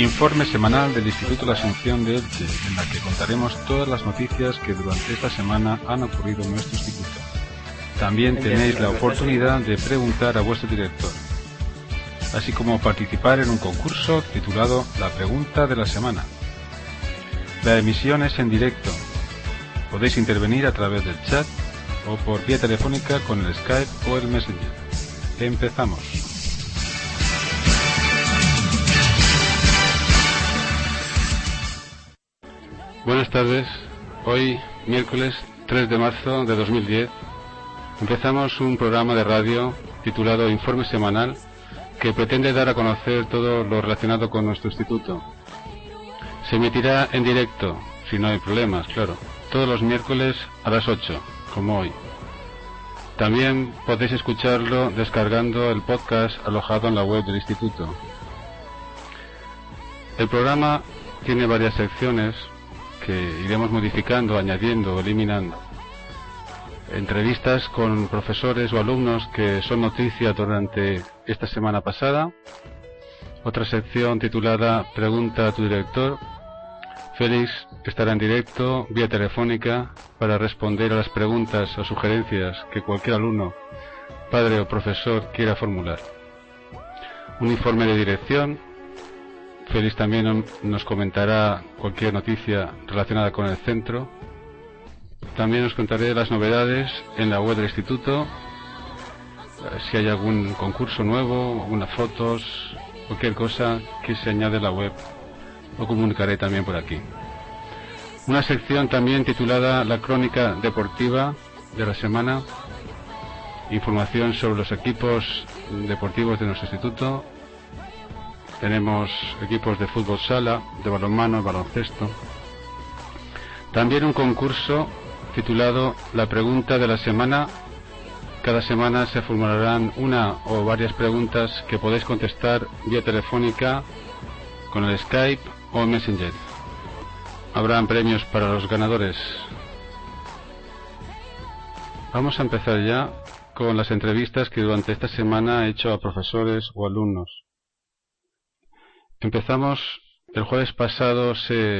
Informe semanal del Instituto La Asunción de Elche, en la que contaremos todas las noticias que durante esta semana han ocurrido en nuestro instituto. También tenéis la oportunidad de preguntar a vuestro director, así como participar en un concurso titulado La Pregunta de la Semana. La emisión es en directo. Podéis intervenir a través del chat o por vía telefónica con el Skype o el Messenger. Empezamos. Buenas tardes. Hoy, miércoles 3 de marzo de 2010, empezamos un programa de radio titulado Informe Semanal que pretende dar a conocer todo lo relacionado con nuestro instituto. Se emitirá en directo, si no hay problemas, claro, todos los miércoles a las 8, como hoy. También podéis escucharlo descargando el podcast alojado en la web del instituto. El programa tiene varias secciones que iremos modificando, añadiendo o eliminando. Entrevistas con profesores o alumnos que son noticia durante esta semana pasada. Otra sección titulada Pregunta a tu director. Félix estará en directo, vía telefónica, para responder a las preguntas o sugerencias que cualquier alumno, padre o profesor quiera formular. Un informe de dirección. Félix también nos comentará cualquier noticia relacionada con el centro. También os contaré las novedades en la web del instituto, si hay algún concurso nuevo, algunas fotos, cualquier cosa que se añade a la web, lo comunicaré también por aquí. Una sección también titulada La Crónica Deportiva de la Semana, información sobre los equipos deportivos de nuestro instituto. Tenemos equipos de fútbol sala, de balonmano, baloncesto. También un concurso titulado La Pregunta de la Semana. Cada semana se formularán una o varias preguntas que podéis contestar vía telefónica con el Skype o Messenger. Habrán premios para los ganadores. Vamos a empezar ya con las entrevistas que durante esta semana he hecho a profesores o alumnos. Empezamos, el jueves pasado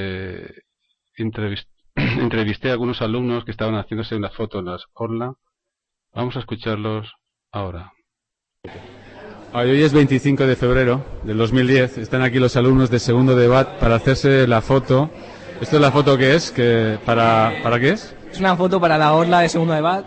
entrevisté a algunos alumnos que estaban haciéndose una foto en las orla. Vamos a escucharlos ahora. Hoy es 25 de febrero del 2010. Están aquí los alumnos de segundo de BAT para hacerse la foto. ¿Esto es la foto que es? ¿Para qué es? Es una foto para la orla de segundo de BAT.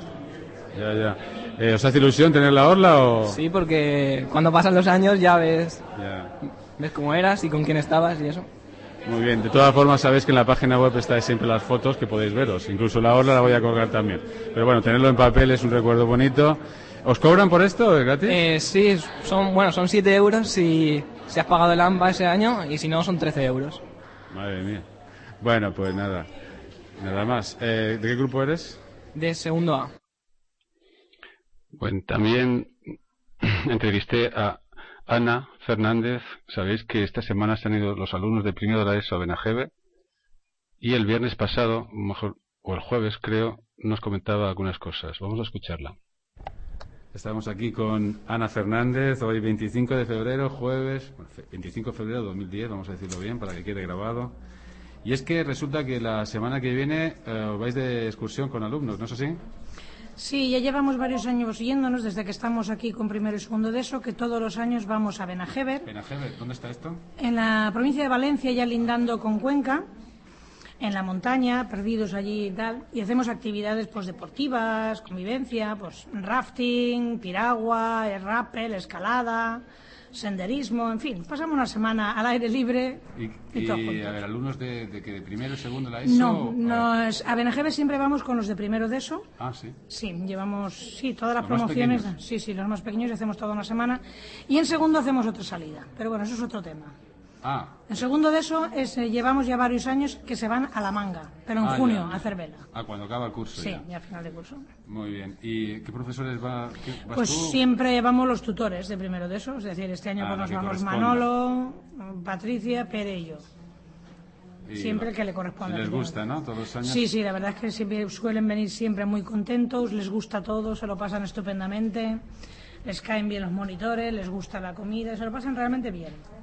Ya. ¿Os hace ilusión tener la orla o...? Sí, porque cuando pasan los años ya ves... Ya. Ves cómo eras y con quién estabas y eso. Muy bien, de todas formas sabéis que en la página web está siempre las fotos que podéis veros, incluso la orla la voy a colgar también. Pero bueno, tenerlo en papel es un recuerdo bonito. ¿Os cobran por esto, gratis? Sí, son 7 euros si has pagado el AMPA ese año y si no son 13 euros. Madre mía. Bueno, pues nada más. ¿De qué grupo eres? De segundo A. Bueno, también entrevisté a Ana Fernández. Sabéis que esta semana se han ido los alumnos de primero de la ESO a Benajeve y el viernes pasado, o el jueves creo, nos comentaba algunas cosas. Vamos a escucharla. Estamos aquí con Ana Fernández, hoy 25 de febrero, jueves, 25 de febrero de 2010, vamos a decirlo bien para que quede grabado. Y es que resulta que la semana que viene os vais de excursión con alumnos, ¿no es así? Sí, ya llevamos varios años yéndonos desde que estamos aquí con primero y segundo de ESO, que todos los años vamos a Benajever. ¿Benajever? ¿Dónde está esto? En la provincia de Valencia, ya lindando con Cuenca, en la montaña, perdidos allí y tal, y hacemos actividades pues deportivas, convivencia, pues rafting, piragua, rappel, escalada, senderismo, en fin, pasamos una semana al aire libre y todo juntos. A ver, alumnos de primero, segundo la ESO. A Benajever siempre vamos con los de primero de ESO. Ah, sí. Sí, llevamos todas las promociones. Sí, los más pequeños hacemos toda una semana y en segundo hacemos otra salida, pero bueno, eso es otro tema. En segundo de ESO llevamos ya varios años que se van a La Manga, pero en junio a hacer vela. Cuando acaba el curso. Sí, ya a final de curso. Muy bien. ¿Y qué profesores vas pues tú? Siempre vamos los tutores de primero de ESO, es decir, este año pues nos vamos Manolo, Patricia, Pere y yo. Siempre que le corresponde. Les gusta, ¿no? Todos los años. Sí, la verdad es que siempre suelen venir siempre muy contentos, les gusta todo, se lo pasan estupendamente, les caen bien los monitores, les gusta la comida, se lo pasan realmente bien.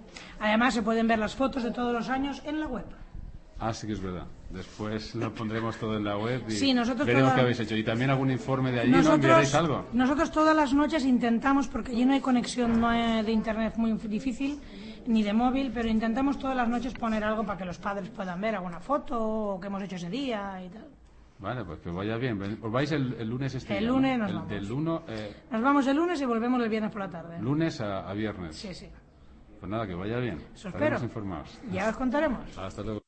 Además, se pueden ver las fotos de todos los años en la web. Ah, sí que es verdad. Después lo pondremos todo en la web y Sí, nosotros veremos qué habéis hecho. Y también algún informe de allí, ¿no? ¿Enviaréis algo? Nosotros todas las noches intentamos, porque allí no hay conexión de internet muy difícil, ni de móvil, pero intentamos todas las noches poner algo para que los padres puedan ver alguna foto o que hemos hecho ese día y tal. Vale, pues que vaya bien. ¿Os vais el lunes este El día, lunes ¿no? nos vamos. Del 1, Nos vamos el lunes y volvemos el viernes por la tarde. lunes a viernes. Sí, sí. Pues nada, que vaya bien. Eso Estaremos espero. informados. Ya os contaremos. Hasta luego.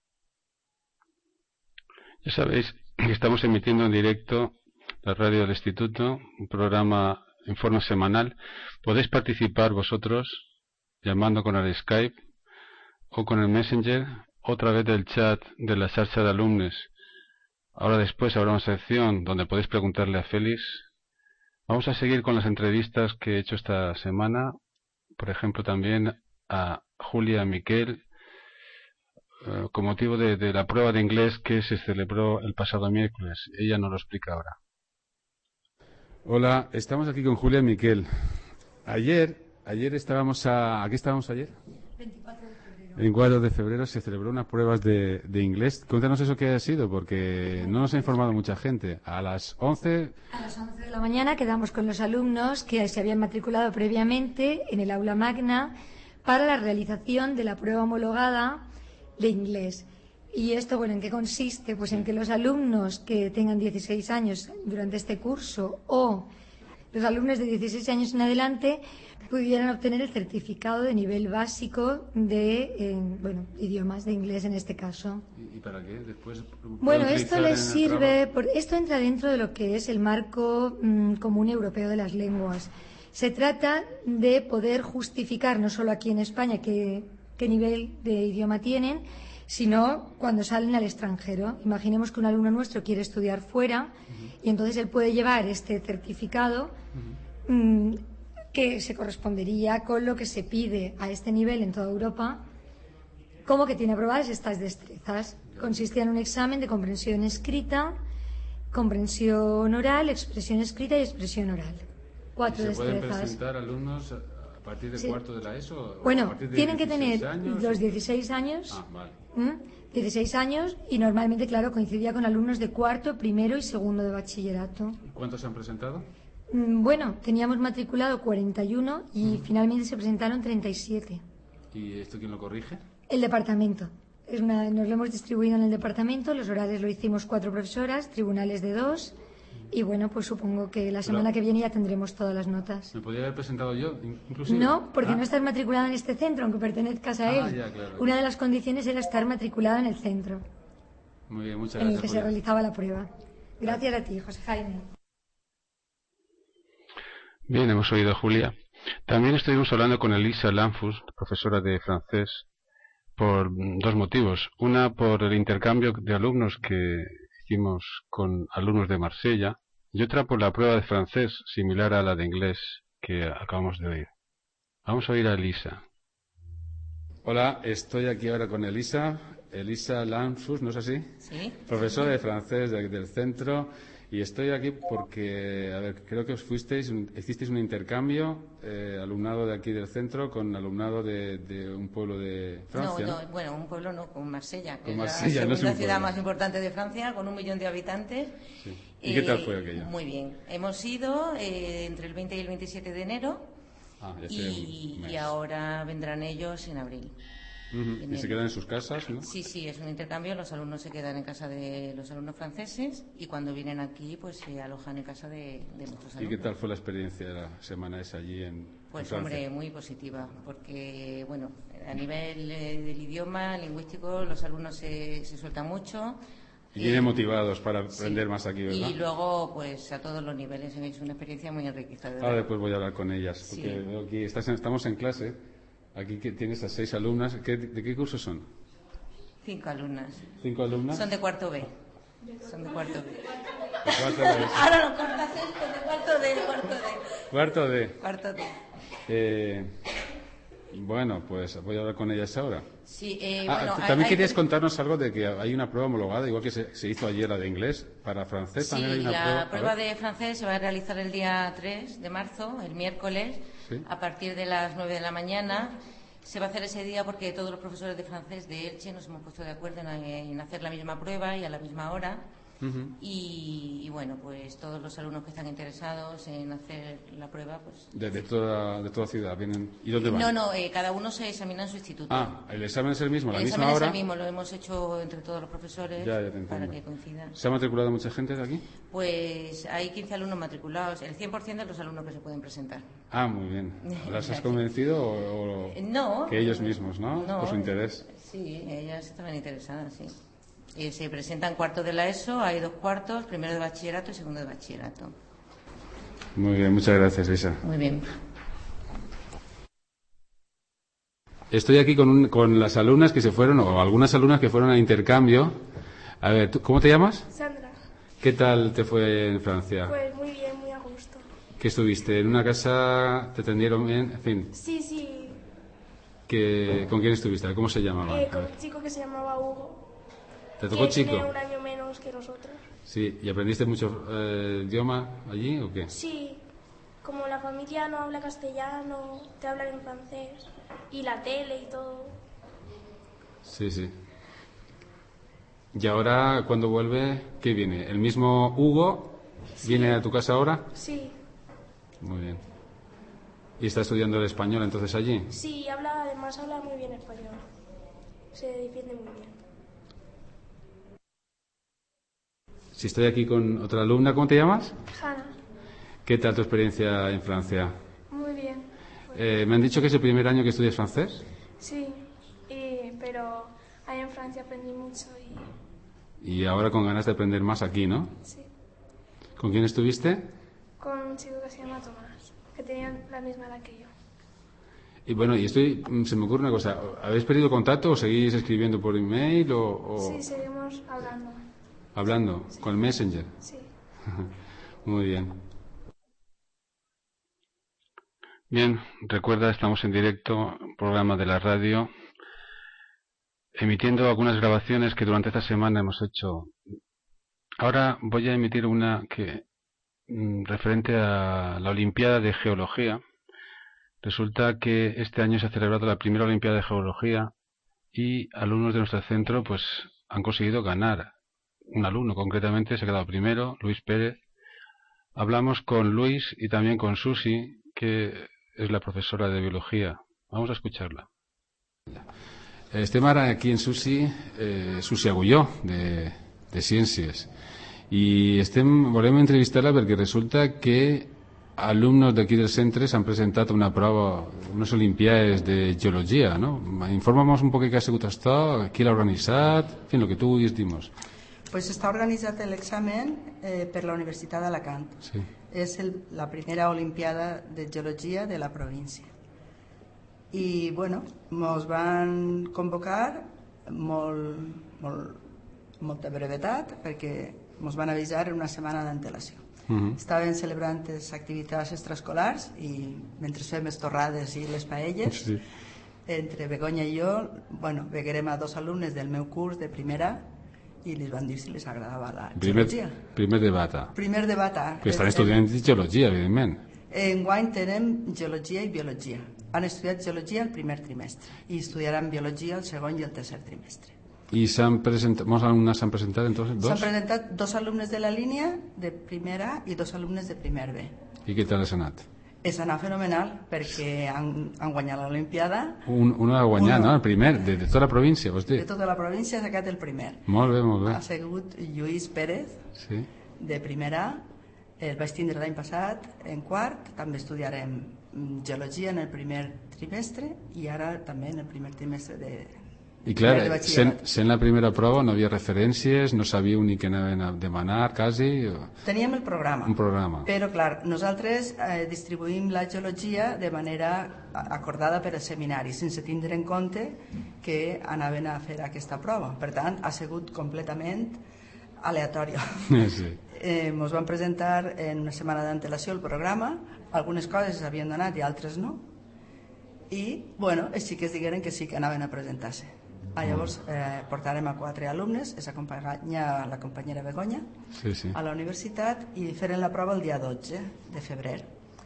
Ya sabéis que estamos emitiendo en directo la radio del Instituto, un programa en forma semanal. Podéis participar vosotros llamando con el Skype o con el Messenger o a través del chat de la xarxa de alumnos. Ahora después habrá una sección donde podéis preguntarle a Félix. Vamos a seguir con las entrevistas que he hecho esta semana. Por ejemplo, también a Julia Miquel, con motivo de la prueba de inglés que se celebró el pasado miércoles. Ella nos lo explica ahora. Hola, estamos aquí con Julia Miquel. Ayer estábamos ¿Aquí estábamos ayer? 24 de febrero se celebró unas pruebas de inglés. Cuéntanos eso que ha sido, porque no nos ha informado mucha gente. A las 11 de la mañana quedamos con los alumnos que se habían matriculado previamente en el aula magna para la realización de la prueba homologada de inglés. ¿Y esto, bueno, en qué consiste? Pues en que los alumnos que tengan 16 años durante este curso o los alumnos de 16 años en adelante pudieran obtener el certificado de nivel básico de idiomas, de inglés en este caso. ¿Y para qué? Después. Bueno, esto les sirve, esto entra dentro de lo que es el marco común europeo de las lenguas. Se trata de poder justificar, no solo aquí en España, qué nivel de idioma tienen, sino cuando salen al extranjero. Imaginemos que un alumno nuestro quiere estudiar fuera y entonces él puede llevar este certificado que se correspondería con lo que se pide a este nivel en toda Europa, como que tiene aprobadas estas destrezas. Consistía en un examen de comprensión escrita, comprensión oral, expresión escrita y expresión oral. 4 ¿Se destrezas. pueden presentar alumnos a partir de cuarto de la ESO? Bueno, a partir de tienen que 16 tener años? los 16 años. Ah, vale. 16 años y normalmente, claro, coincidía con alumnos de cuarto, primero y segundo de bachillerato. ¿Cuántos se han presentado? Bueno, teníamos matriculado 41 y finalmente se presentaron 37. ¿Y esto quién lo corrige? El departamento. Nos lo hemos distribuido en el departamento, los orales lo hicimos 4 profesoras, tribunales de 2 y bueno, pues supongo que la semana que viene ya tendremos todas las notas. ¿Me podría haber presentado yo, inclusive? No, porque no estás matriculado en este centro, aunque pertenezcas a él. Ya, claro. Una de las condiciones era estar matriculado en el centro Muy bien, muchas en gracias. el que se realizaba la prueba. Gracias a ti, José Jaime. Bien, hemos oído a Julia. También estuvimos hablando con Elisa Lanfus, profesora de francés, por 2 motivos. Una, por el intercambio de alumnos que hicimos con alumnos de Marsella, y otra por la prueba de francés, similar a la de inglés que acabamos de oír. Vamos a oír a Elisa. Hola, estoy aquí ahora con Elisa Lanfus, ¿no es así? Sí. Profesora de francés del centro. Y estoy aquí porque, creo que hicisteis un intercambio, alumnado de aquí del centro con alumnado de un pueblo de Francia. No, bueno, un pueblo no, con Marsella, que Marsella, es la no es un segunda ciudad pueblo. más importante de Francia, con 1 millón de habitantes. Sí. ¿Y qué tal fue aquello? Muy bien. Hemos ido entre el 20 y el 27 de enero Ya hace un mes. y ahora vendrán ellos en abril. Y se quedan en sus casas, ¿no? Sí, es un intercambio. Los alumnos se quedan en casa de los alumnos franceses y cuando vienen aquí pues se alojan en casa de nuestros alumnos. ¿Y qué tal fue la experiencia de la semana esa allí en Pues Francia? hombre, muy positiva, porque bueno, a nivel del idioma lingüístico los alumnos se sueltan mucho. Y vienen motivados para aprender más aquí, ¿verdad? Y luego, pues a todos los niveles es una experiencia muy enriquecedora. Ahora después voy a hablar con ellas, Sí. porque veo aquí estamos en clase. Aquí que tienes a 6 alumnas. ¿De qué curso son? 5 alumnas. 5 alumnas. Son de cuarto B. Son de cuarto B. ¿De cuarto de eso? Ahora lo cortas esto, de cuarto D, Cuarto de. cuarto D. Bueno, pues voy a hablar con ellas ahora. Sí, también querías contarnos algo de que hay una prueba homologada, igual que se hizo ayer la de inglés, para francés Sí, también hay una la prueba A ver. de francés se va a realizar el día 3 de marzo, el miércoles, Sí. a partir de las 9 de la mañana. Se va a hacer ese día porque todos los profesores de francés de Elche nos hemos puesto de acuerdo en hacer la misma prueba y a la misma hora. Y bueno, pues todos los alumnos que están interesados en hacer la prueba, pues... De toda ciudad vienen. ¿Y dónde van? No, cada uno se examina en su instituto. ¿El examen es el mismo, la misma hora? El examen es el mismo, lo hemos hecho entre todos los profesores para que coincidan. ¿Se ha matriculado mucha gente de aquí? Pues hay 15 alumnos matriculados, el 100% de los alumnos que se pueden presentar. Muy bien. ¿Las has convencido o no? Que ellos mismos, ¿no? Por su interés. Sí, ellas estaban interesadas, sí. Se presentan cuartos de la ESO, hay 2 cuartos, primero de bachillerato y segundo de bachillerato. Muy bien, muchas gracias, Lisa. Muy bien. Estoy aquí con las alumnas que se fueron, o algunas alumnas que fueron a intercambio. A ver, ¿cómo te llamas? Sandra. ¿Qué tal te fue en Francia? Pues muy bien, muy a gusto. ¿Qué estuviste? ¿En una casa? ¿Te atendieron bien? En fin. Sí. ¿Con quién estuviste? ¿Cómo se llamaba? Con un chico que se llamaba Hugo. ¿Te tocó chico? Tiene un año menos que nosotros. Sí, ¿y aprendiste mucho idioma allí o qué? Sí, como la familia no habla castellano, te hablan en francés, y la tele y todo. Sí. ¿Y ahora cuando vuelve, qué viene? ¿El mismo Hugo viene a tu casa ahora? Sí. Muy bien. ¿Y está estudiando el español entonces allí? Sí, además habla muy bien español. Se defiende muy bien. Si estoy aquí con otra alumna, ¿cómo te llamas? Hanna. ¿Qué tal tu experiencia en Francia? Muy bien. ¿Me han dicho que es el primer año que estudias francés? Sí, pero ahí en Francia aprendí mucho Y ahora con ganas de aprender más aquí, ¿no? Sí. ¿Con quién estuviste? Con un chico que se llama Tomás, que tenía la misma edad que yo. Y bueno, se me ocurre una cosa. ¿Habéis perdido contacto o seguís escribiendo por email Sí, seguimos hablando. ¿Hablando? Sí. ¿Con el Messenger? Sí. Muy bien. Bien, recuerda, estamos en directo, programa de la radio, emitiendo algunas grabaciones que durante esta semana hemos hecho. Ahora voy a emitir una que referente a la Olimpiada de Geología. Resulta que este año se ha celebrado la primera Olimpiada de Geología y alumnos de nuestro centro pues han conseguido ganar. Un alumno concretamente se ha quedado primero, Luis Pérez. Hablamos con Luis y también con Susi, que es la profesora de biología. Vamos a escucharla. Estem ara aquí en Susi Agulló, de Ciències, i volem entrevistar-la perquè resulta que alumnos d'aquí del centre s'han presentat una prova, unes olimpiades de geologia, ¿no? Informa'ns un poc què ha sigut això, qui l'ha organitzat, en fin, el que tu vulguis dir-nos. Pues está organitzat l'examen per la Universitat d'Alacant. Sí. És la primera Olimpiada de Geologia de la província. I, bueno, ens van convocar molta brevetat perquè ens van avisar en una setmana d'antelació. Estaven celebrant les activitats extraescolars i mentre fem les torrades i les paelles, sí. Entre Begoña i jo, bueno, veguerem a 2 alumnes del meu curs de primera i li van dir si les agradava la geologia. Primer de bata. Primer de bata. Que estan estudiant geologia, evidentment. Enguany tenem geologia i biologia. Han estudiat geologia el primer trimestre i estudiaran biologia el segon i el tercer trimestre. I molts alumnes s'han presentat, entonces, 2? S'han presentat 2 alumnes de la línia de primera i 2 alumnes de primer B. I què tal s'ha anat? És anat fenomenal perquè han guanyat l'Olimpiada. Un ha guanyat, no? El primer, de tota la província, vols dir? De tota la província ha sacat el primer. Molt bé, molt bé. Ha sigut Lluís Pérez, sí. De primera. El vaig tindre l'any passat en quart. També estudiarem geologia en el primer trimestre i ara també en el primer trimestre de I clar, sent la primera prova no havia referències, no sabíeu ni què anaven a demanar, quasi... Teníem el programa. Un programa. Però, clar, nosaltres distribuïm la geologia de manera acordada per al seminari, sense tindre en compte que anaven a fer aquesta prova. Per tant, ha sigut completament aleatòria. Sí. Ens van presentar en una setmana d'antelació el programa, algunes coses s'havien donat i altres no, i, bueno, els xiquets digueren que sí que anaven a presentar-se. Llavors portarem a 4 alumnes, es acompanya la companyera Begoña, sí. A la universitat i feren la prova el dia 12 de febrer.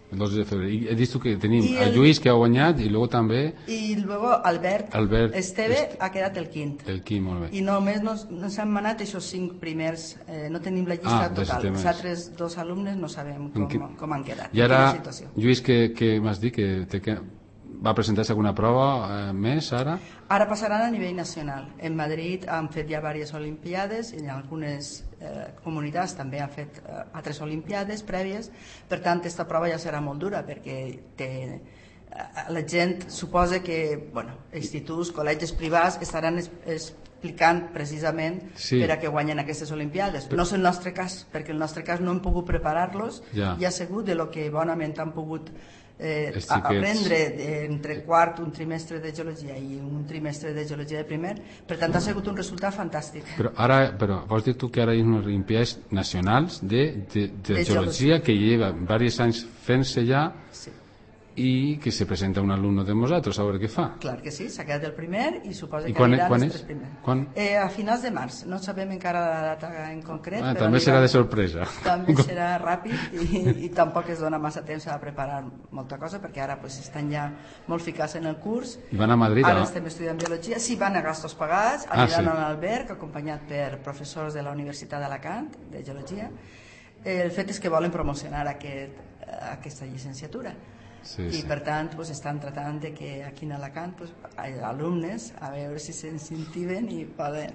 El 2 de febrero. I he dit que tenim el Lluís, que ha guanyat, i luego també... I luego Albert Esteve ha quedat el quint. El quint, molt bé. I només nos han manat aquests 5 primers, no tenim la llista total. Els altres 2 alumnes no sabem com han quedat. I ara, Lluís, què m'has dit? Que va presentar-se alguna prova més ara? Ara passaran a nivell nacional. En Madrid han fet ja diverses olimpiades, i en algunes comunitats també han fet altres olimpiades prèvies, per tant aquesta prova ja serà molt dura perquè la gent suposa que instituts, col·legis privats estaran explicant precisament per a què guanyen aquestes olimpiades. No és el nostre cas, perquè el nostre cas no hem pogut preparar-los i ha sigut de lo que bonament han pogut aprendre entre quart, un trimestre de geologia i un trimestre de geologia de primer. Per tant, ha sigut un resultat fantàstic. Però vols dir tu que ara hi ha unes olimpiades nacionals de geologia que lleva diversos anys fent-se ja i que se presenta un alumne de nosaltres a veure què fa? Clar que sí, s'ha quedat el primer i suposa que anirà els 3 primers. A finals de març, no sabem encara la data en concret. També serà de sorpresa. També serà ràpid i tampoc es dona massa temps a preparar molta cosa perquè ara estan ja molt ficats en el curs. I van a Madrid? Ara estem estudiant biologia. Sí, van a gastos pagats, aniran a l'Alberg, acompanyat per professors de la Universitat d'Alacant, de geologia. El fet és que volen promocionar aquesta llicenciatura. I per tant estan tratant de que aquí en Alacant hi ha alumnes a veure si s'incentiven i poden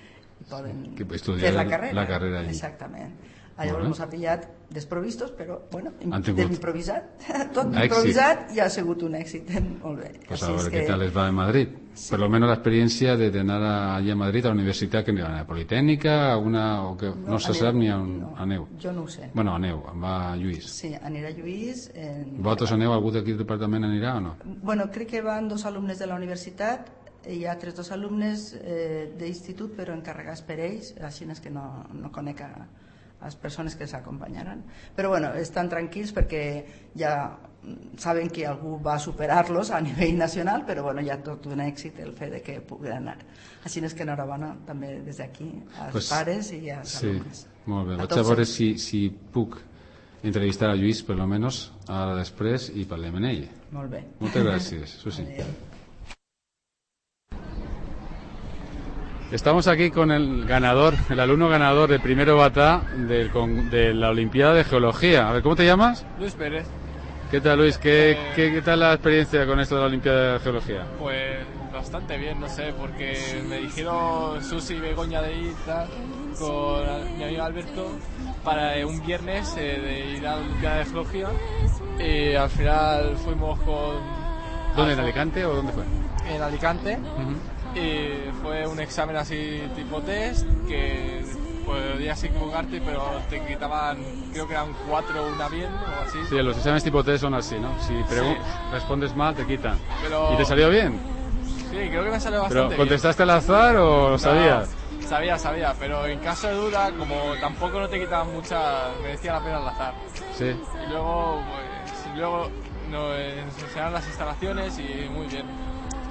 fer la carrera allí. Exactament. Llavors ens ha pillat desprovistos, però d'improvisat, tot improvisat, i ha sigut un èxit molt bé. Pues a veure què tal les va en Madrid. Per lo menos la experiencia de anar allí a Madrid a la universitat, que a la Politécnica, o que no se sap ni on aneu. Jo no ho sé. Bueno, aneu, va Lluís. Sí, anirà Lluís. Vosaltres aneu, algú d'aquí del departament anirà o no? Bueno, crec que van 2 alumnes de la universitat i altres 2 alumnes d'institut, però encarregats per ells, així és que no conec a les persones que s'acompanyaran. Però bueno, estan tranquils perquè ja saben que algú va superar-los a nivell nacional, però bueno, ja tot un èxit el fet de que puguin anar. Així és que enhorabona també des d'aquí als pares i als alumnes. Molt bé, vaig a veure si puc entrevistar a Lluís, per lo menos, ara després, i parlem amb ell. Molt bé. Moltes gràcies, Susi. Estamos aquí con el alumno ganador de primero batá de la Olimpiada de Geología. A ver, ¿cómo te llamas? Luis Pérez. ¿Qué tal, Luis? ¿Qué tal la experiencia con esto de la Olimpiada de Geología? Pues bastante bien, no sé, porque me dijeron Susi y Begoña de ir con mi amigo Alberto para un viernes de ir a la Olimpiada de Geología, y al final fuimos con... ¿Dónde, en Alicante o dónde fue? En Alicante. Y fue un examen así tipo test que podías equivocarte, pero te quitaban, creo que eran 4 una bien o así. Sí, los exámenes tipo test son así, ¿no? Si respondes mal te quitan. ¿Y te salió bien? Sí, creo que me salió bastante bien. ¿Pero contestaste al azar o lo sabías? Sabía, pero en caso de duda, como tampoco no te quitaban mucha, merecía la pena al azar. Sí. Y luego nos enseñaron las instalaciones y muy bien.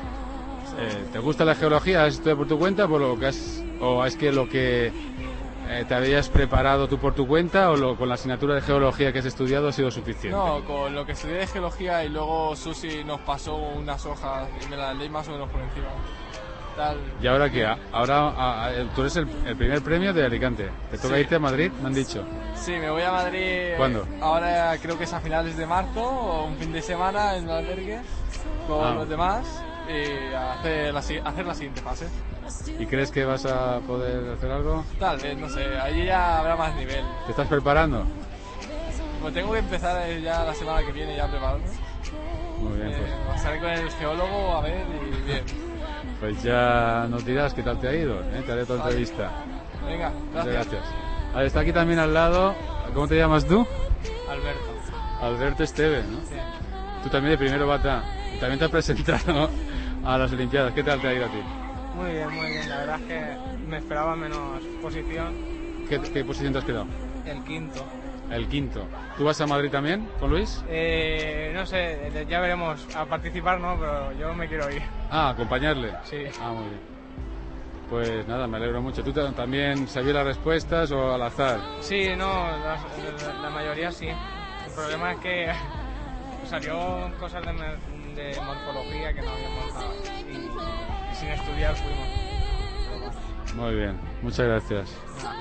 ¿Te gusta la geología? ¿Has estudiado por tu cuenta o es que lo que te habías preparado tú por tu cuenta o con la asignatura de geología que has estudiado ha sido suficiente? No, con lo que estudié de geología y luego Susi nos pasó unas hojas y me las leí más o menos por encima. ¿Y ahora qué? Ahora tú eres el primer premio de Alicante. ¿Te toca irte a Madrid? Me han dicho. Sí, me voy a Madrid. ¿Cuándo? Ahora creo que es a finales de marzo o un fin de semana en el albergue con los demás. Y hacer la siguiente fase. ¿Y crees que vas a poder hacer algo? Tal vez, no sé, ahí ya habrá más nivel. ¿Te estás preparando? Pues tengo que empezar ya la semana que viene ya a prepararme. Muy bien, pues. Pasaré con el geólogo a ver y bien. Pues ya nos dirás qué tal te ha ido, te haré tu entrevista. Venga, gracias. A ver, está aquí también al lado, ¿cómo te llamas tú? Alberto. Alberto Esteve, ¿no? Sí. Tú también de primero batá. Y también te has presentado a las Olimpiadas. ¿Qué tal te ha ido a ti? Muy bien. La verdad es que me esperaba menos posición. ¿Qué posición te has quedado? El quinto. El quinto. ¿Tú vas a Madrid también con Luis? No sé, ya veremos. A participar no, pero yo me quiero ir. Ah, acompañarle. Sí. Ah, muy bien. Pues nada, me alegro mucho. ¿Tú también sabías las respuestas o al azar? Sí, no, la mayoría sí. El problema es que salió cosas de morfología que no habíamos dado y sin estudiar fuimos. Muy bien, muchas gracias.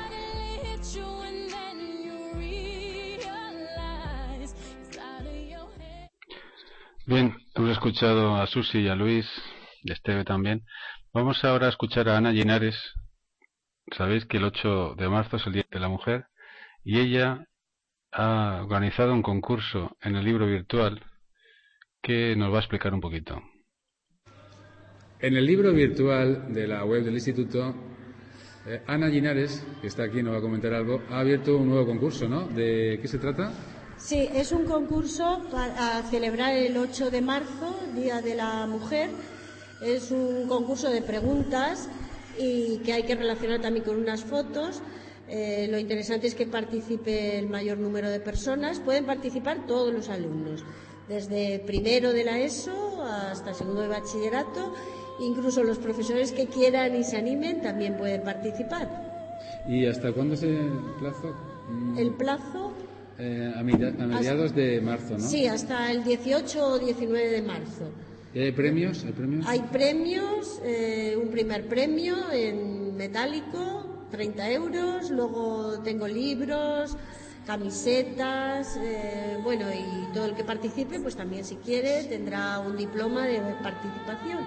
Bien, hemos escuchado a Susi y a Luis, y a Esteve también. Vamos ahora a escuchar a Ana Linares. Sabéis que el 8 de marzo es el Día de la Mujer y ella ha organizado un concurso en el libro virtual que nos va a explicar un poquito. En el libro virtual de la web del Instituto, Ana Linares, que está aquí, nos va a comentar algo, ha abierto un nuevo concurso, ¿no? ¿De qué se trata? Sí, es un concurso para celebrar el 8 de marzo, Día de la Mujer. Es un concurso de preguntas y que hay que relacionar también con unas fotos. Lo interesante es que participe el mayor número de personas. Pueden participar todos los alumnos, desde primero de la ESO hasta segundo de bachillerato. Incluso los profesores que quieran y se animen también pueden participar. ¿Y hasta cuándo es el plazo? El plazo... a mediados de marzo, ¿no? Sí, hasta el 18 o 19 de marzo. ¿Y hay premios? Hay premios, un primer premio en metálico, 30 euros, luego tengo libros, camisetas, bueno, y todo el que participe, pues también si quiere tendrá un diploma de participación.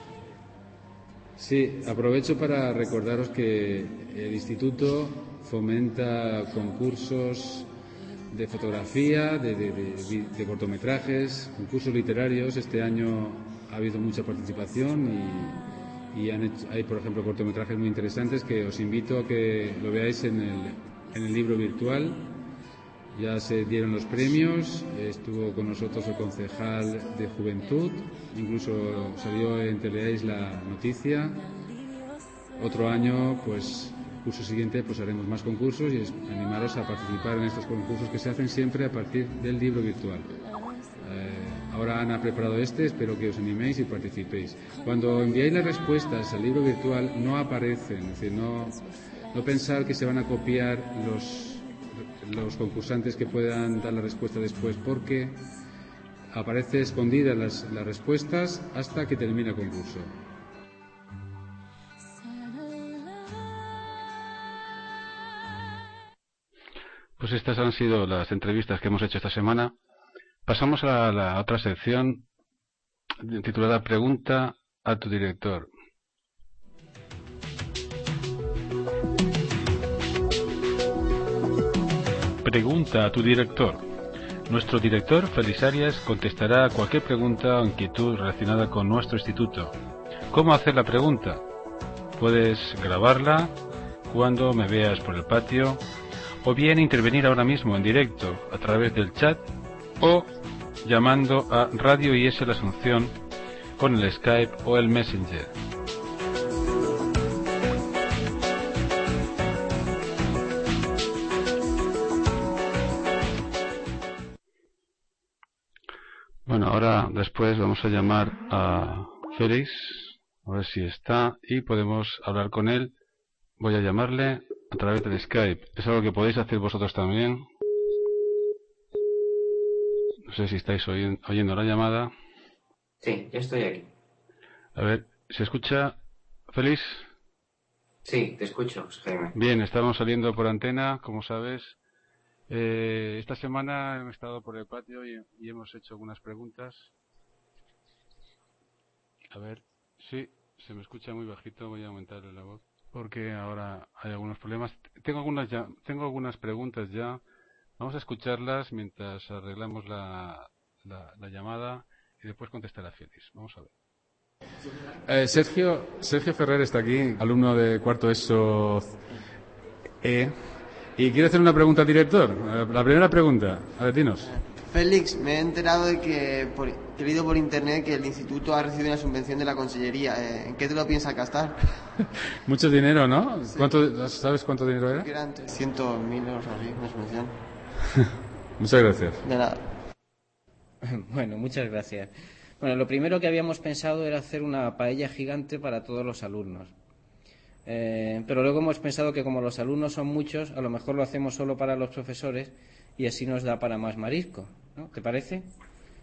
Sí, aprovecho para recordaros que el Instituto fomenta concursos de fotografía, de cortometrajes, concursos literarios. Este año ha habido mucha participación y hay, por ejemplo, cortometrajes muy interesantes que os invito a que lo veáis en el libro virtual. Ya se dieron los premios, estuvo con nosotros el concejal de Juventud, incluso salió en Teleáis la noticia. Otro año, pues curso siguiente, pues haremos más concursos y animaros a participar en estos concursos que se hacen siempre a partir del libro virtual. Ahora Ana ha preparado espero que os animéis y participéis. Cuando enviáis las respuestas al libro virtual no aparecen, es decir, no pensar que se van a copiar los concursantes que puedan dar la respuesta después, porque aparece escondidas las respuestas hasta que termina el concurso. Pues estas han sido las entrevistas que hemos hecho esta semana. Pasamos a la otra sección titulada Pregunta a tu director. Pregunta a tu director. Nuestro director, Félix Arias, contestará a cualquier pregunta o inquietud relacionada con nuestro instituto. ¿Cómo hacer la pregunta? Puedes grabarla cuando me veas por el patio, o bien intervenir ahora mismo en directo a través del chat o llamando a Radio IS La Asunción con el Skype o el Messenger. Bueno, ahora después vamos a llamar a Félix, a ver si está y podemos hablar con él. Voy a llamarle a través del Skype. Es algo que podéis hacer vosotros también. No sé si estáis oyendo la llamada. Sí, ya estoy aquí. A ver, ¿se escucha, Félix? Sí, te escucho, Jaime. Bien, estamos saliendo por antena, como sabes. Esta semana hemos estado por el patio y hemos hecho algunas preguntas. A ver, sí, se me escucha muy bajito, voy a aumentarle la voz, porque ahora hay algunos problemas. Tengo algunas preguntas ya. Vamos a escucharlas mientras arreglamos la llamada y después contestar a Félix. Vamos a ver. Sergio Ferrer está aquí, alumno de cuarto ESO E, y quiere hacer una pregunta al director. La primera pregunta, a ver, dinos. Félix, me he enterado de que he leído por internet que el instituto ha recibido una subvención de la consellería. ¿En qué te lo piensas gastar? Mucho dinero, ¿no? Sí. ¿Sabes cuánto dinero era? Eran 300.000 euros, así, una subvención. Muchas gracias. De nada. Bueno, muchas gracias. Bueno, lo primero que habíamos pensado era hacer una paella gigante para todos los alumnos. Pero luego hemos pensado que como los alumnos son muchos, a lo mejor lo hacemos solo para los profesores y así nos da para más marisco, ¿no? ¿Te parece?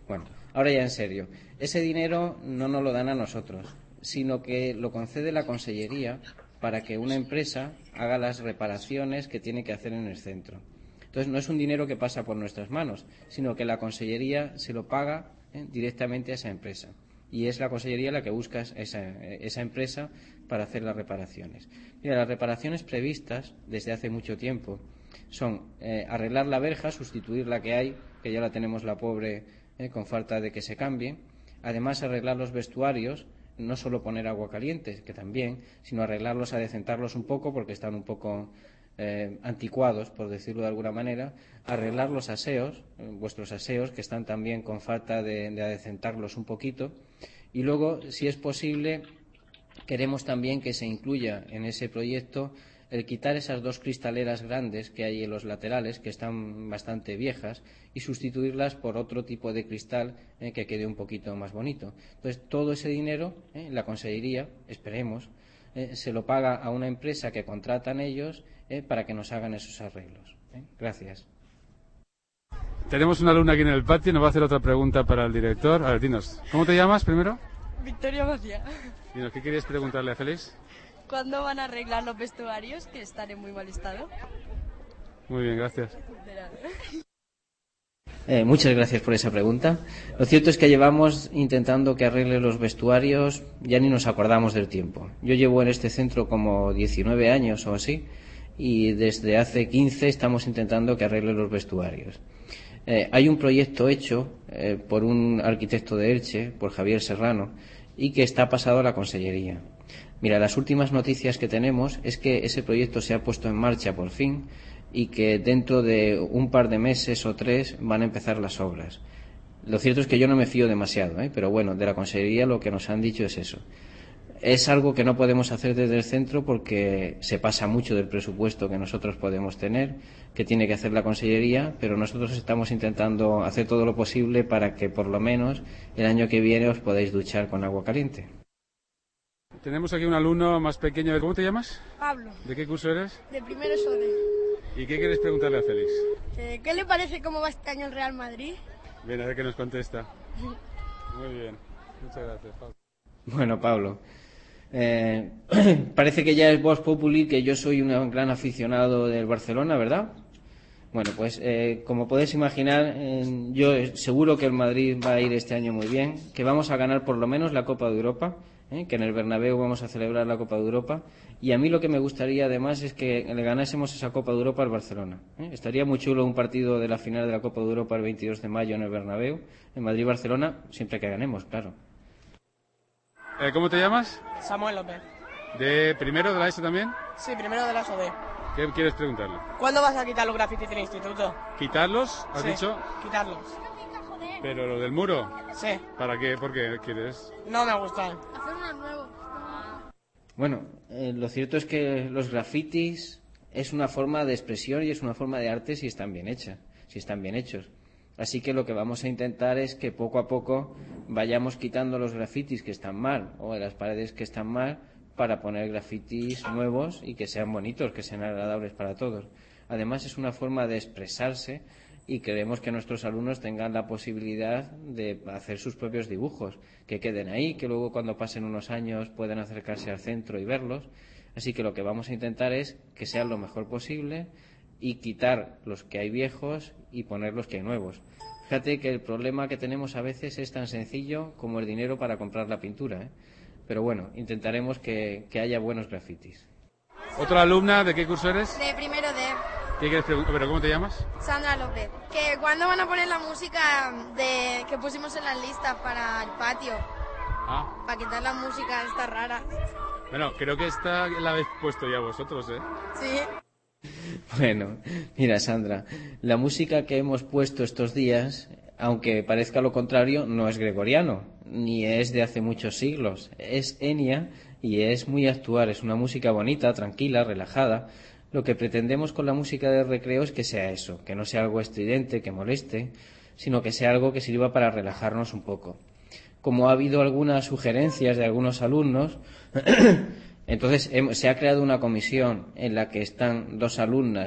Bueno, ahora ya en serio. Ese dinero no nos lo dan a nosotros, sino que lo concede la Consellería para que una empresa haga las reparaciones que tiene que hacer en el centro. Entonces, no es un dinero que pasa por nuestras manos, sino que la Consellería se lo paga directamente a esa empresa. Y es la Consellería la que busca esa empresa para hacer las reparaciones. Mira, las reparaciones previstas desde hace mucho tiempo son arreglar la verja, sustituir la que hay, que ya la tenemos la pobre con falta de que se cambie. Además, arreglar los vestuarios, no solo poner agua caliente, que también, sino arreglarlos, adecentarlos un poco, porque están un poco anticuados, por decirlo de alguna manera. Arreglar los aseos, vuestros aseos, que están también con falta de adecentarlos un poquito. Y luego, si es posible, queremos también que se incluya en ese proyecto el quitar esas 2 cristaleras grandes que hay en los laterales, que están bastante viejas, y sustituirlas por otro tipo de cristal que quede un poquito más bonito. Entonces, todo ese dinero, la Consellería, esperemos, se lo paga a una empresa que contratan ellos para que nos hagan esos arreglos. Gracias. Tenemos una alumna aquí en el patio, nos va a hacer otra pregunta para el director. A ver, dinos, ¿cómo te llamas primero? Victoria Macía. Dinos, ¿qué querías preguntarle a Félix? ¿Cuándo van a arreglar los vestuarios, que están en muy mal estado? Muy bien, gracias. Muchas gracias por esa pregunta. Lo cierto es que llevamos intentando que arregle los vestuarios, ya ni nos acordamos del tiempo. Yo llevo en este centro como 19 años o así, y desde hace 15 estamos intentando que arregle los vestuarios. Hay un proyecto hecho por un arquitecto de Elche, por Javier Serrano, y que está pasado a la Consellería. Mira, las últimas noticias que tenemos es que ese proyecto se ha puesto en marcha por fin y que dentro de un par de meses o 3 van a empezar las obras. Lo cierto es que yo no me fío demasiado, pero bueno, de la Consellería lo que nos han dicho es eso. Es algo que no podemos hacer desde el centro porque se pasa mucho del presupuesto que nosotros podemos tener, que tiene que hacer la Consellería, pero nosotros estamos intentando hacer todo lo posible para que por lo menos el año que viene os podáis duchar con agua caliente. Tenemos aquí un alumno más pequeño. ¿Cómo te llamas? Pablo. ¿De qué curso eres? De primero SODE. ¿Y qué quieres preguntarle a Félix? ¿Qué le parece cómo va este año el Real Madrid? Bien, a ver qué nos contesta. Muy bien. Muchas gracias, Pablo. Bueno, Pablo, parece que ya es vox populi que yo soy un gran aficionado del Barcelona, ¿verdad? Bueno, pues como podéis imaginar, yo seguro que el Madrid va a ir este año muy bien, que vamos a ganar por lo menos la Copa de Europa, que en el Bernabéu vamos a celebrar la Copa de Europa, y a mí lo que me gustaría además es que le ganásemos esa Copa de Europa al Barcelona. Estaría muy chulo un partido de la final de la Copa de Europa el 22 de mayo en el Bernabéu, en Madrid-Barcelona, siempre que ganemos, claro. ¿Cómo te llamas? Samuel López. ¿De primero de la ESO también? Sí, primero de la SODE. ¿Qué quieres preguntarle? ¿Cuándo vas a quitar los grafitis del instituto? ¿Quitarlos? ¿Has Sí, dicho? quitarlos. ¿Pero lo del muro? Sí. ¿Para qué? ¿Por qué quieres? No me gustan. Hacer uno nuevo. Bueno, lo cierto es que los grafitis es una forma de expresión y es una forma de arte si están bien hechas, si están bien hechos. Así que lo que vamos a intentar es que poco a poco vayamos quitando los grafitis que están mal o de las paredes que están mal para poner grafitis nuevos y que sean bonitos, que sean agradables para todos. Además es una forma de expresarse y queremos que nuestros alumnos tengan la posibilidad de hacer sus propios dibujos, que queden ahí, que luego cuando pasen unos años puedan acercarse al centro y verlos. Así que lo que vamos a intentar es que sean lo mejor posible y quitar los que hay viejos y poner los que hay nuevos. Fíjate que el problema que tenemos a veces es tan sencillo como el dinero para comprar la pintura, Pero bueno, intentaremos que haya buenos grafitis. ¿Otra alumna? ¿De qué curso eres? De primero D. ¿Qué quieres preguntar? ¿Pero cómo te llamas? Sandra López. ¿Cuándo van a poner la música que pusimos en las listas para el patio? Ah. Para quitar la música esta rara. Bueno, creo que esta la habéis puesto ya vosotros, Sí. Bueno, mira, Sandra, la música que hemos puesto estos días, aunque parezca lo contrario, no es gregoriano, ni es de hace muchos siglos. Es Enya y es muy actual, es una música bonita, tranquila, relajada. Lo que pretendemos con la música de recreo es que sea eso, que no sea algo estridente, que moleste, sino que sea algo que sirva para relajarnos un poco. Como ha habido algunas sugerencias de algunos alumnos, entonces se ha creado una comisión en la que están 2 alumnas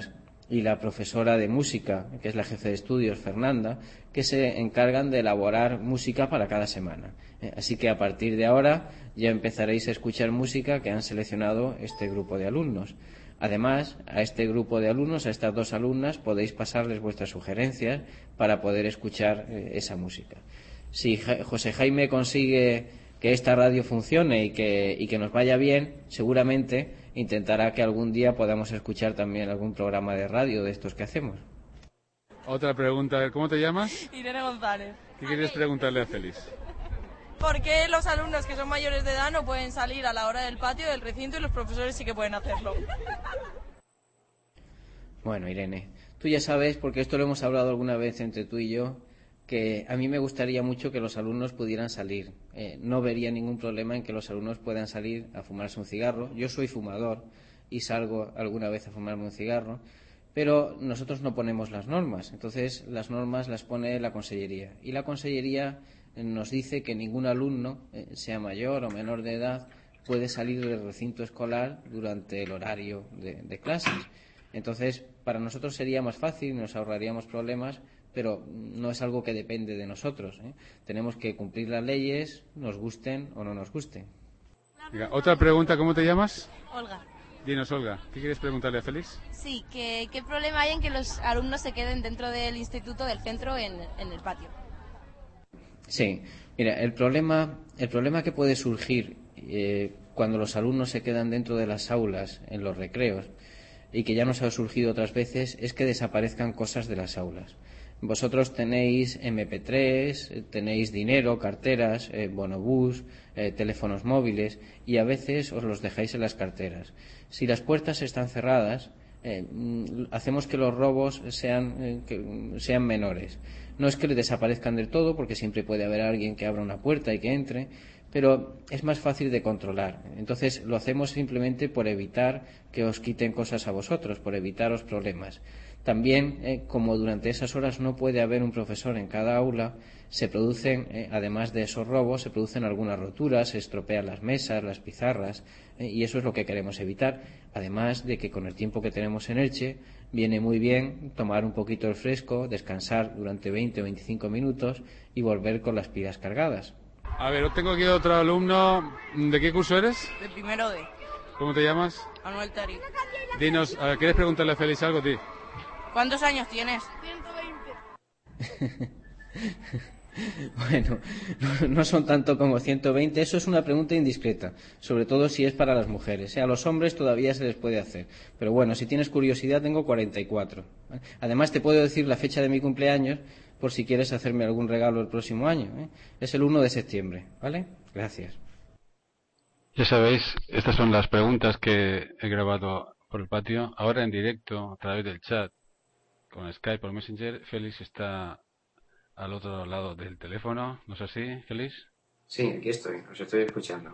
y la profesora de música, que es la jefe de estudios, Fernanda, que se encargan de elaborar música para cada semana. Así que a partir de ahora ya empezaréis a escuchar música que han seleccionado este grupo de alumnos. Además, a este grupo de alumnos, a estas 2 alumnas, podéis pasarles vuestras sugerencias para poder escuchar esa música. Si José Jaime consigue que esta radio funcione y que nos vaya bien, seguramente intentará que algún día podamos escuchar también algún programa de radio de estos que hacemos. Otra pregunta, ¿cómo te llamas? Irene González. ¿Qué quieres preguntarle a Félix? ¿Por qué los alumnos que son mayores de edad no pueden salir a la hora del patio del recinto y los profesores sí que pueden hacerlo? Bueno, Irene, tú ya sabes, porque esto lo hemos hablado alguna vez entre tú y yo, que a mí me gustaría mucho que los alumnos pudieran salir. No vería ningún problema en que los alumnos puedan salir a fumarse un cigarro. Yo soy fumador y salgo alguna vez a fumarme un cigarro, pero nosotros no ponemos las normas. Entonces, las normas las pone la Consellería. Y la Consellería nos dice que ningún alumno, sea mayor o menor de edad, puede salir del recinto escolar durante el horario de clases. Entonces, para nosotros sería más fácil, nos ahorraríamos problemas, pero no es algo que depende de nosotros. Tenemos que cumplir las leyes, nos gusten o no nos gusten. Venga, otra pregunta, ¿cómo te llamas? Olga. Dinos, Olga, ¿qué quieres preguntarle a Félix? Sí, ¿qué problema hay en que los alumnos se queden dentro del instituto, del centro, en el patio? Sí, mira, el problema que puede surgir cuando los alumnos se quedan dentro de las aulas, en los recreos, y que ya nos ha surgido otras veces, es que desaparezcan cosas de las aulas. Vosotros tenéis MP3, tenéis dinero, carteras, bonobús, teléfonos móviles, y a veces os los dejáis en las carteras. Si las puertas están cerradas, hacemos que los robos sean menores. No es que le desaparezcan del todo, porque siempre puede haber alguien que abra una puerta y que entre, pero es más fácil de controlar. Entonces lo hacemos simplemente por evitar que os quiten cosas a vosotros, por evitaros problemas. También, como durante esas horas no puede haber un profesor en cada aula, se producen, además de esos robos, se producen algunas roturas, se estropean las mesas, las pizarras, y eso es lo que queremos evitar. Además de que con el tiempo que tenemos en Elche, viene muy bien tomar un poquito el fresco, descansar durante 20 o 25 minutos y volver con las pilas cargadas. A ver, tengo aquí otro alumno. ¿De qué curso eres? De primero D. ¿Cómo te llamas? Manuel Tari. Dinos, ¿quieres preguntarle a Félix algo, tío? ¿Cuántos años tienes? 120. Bueno, no son tanto como 120. Eso es una pregunta indiscreta, sobre todo si es para las mujeres. A los hombres todavía se les puede hacer. Pero bueno, si tienes curiosidad, tengo 44. Además, te puedo decir la fecha de mi cumpleaños por si quieres hacerme algún regalo el próximo año. Es el 1 de septiembre, ¿vale? Gracias. Ya sabéis, estas son las preguntas que he grabado por el patio. Ahora en directo, a través del chat, con Skype o Messenger, Félix está al otro lado del teléfono. ¿No es así, Félix? Sí, aquí estoy, os estoy escuchando.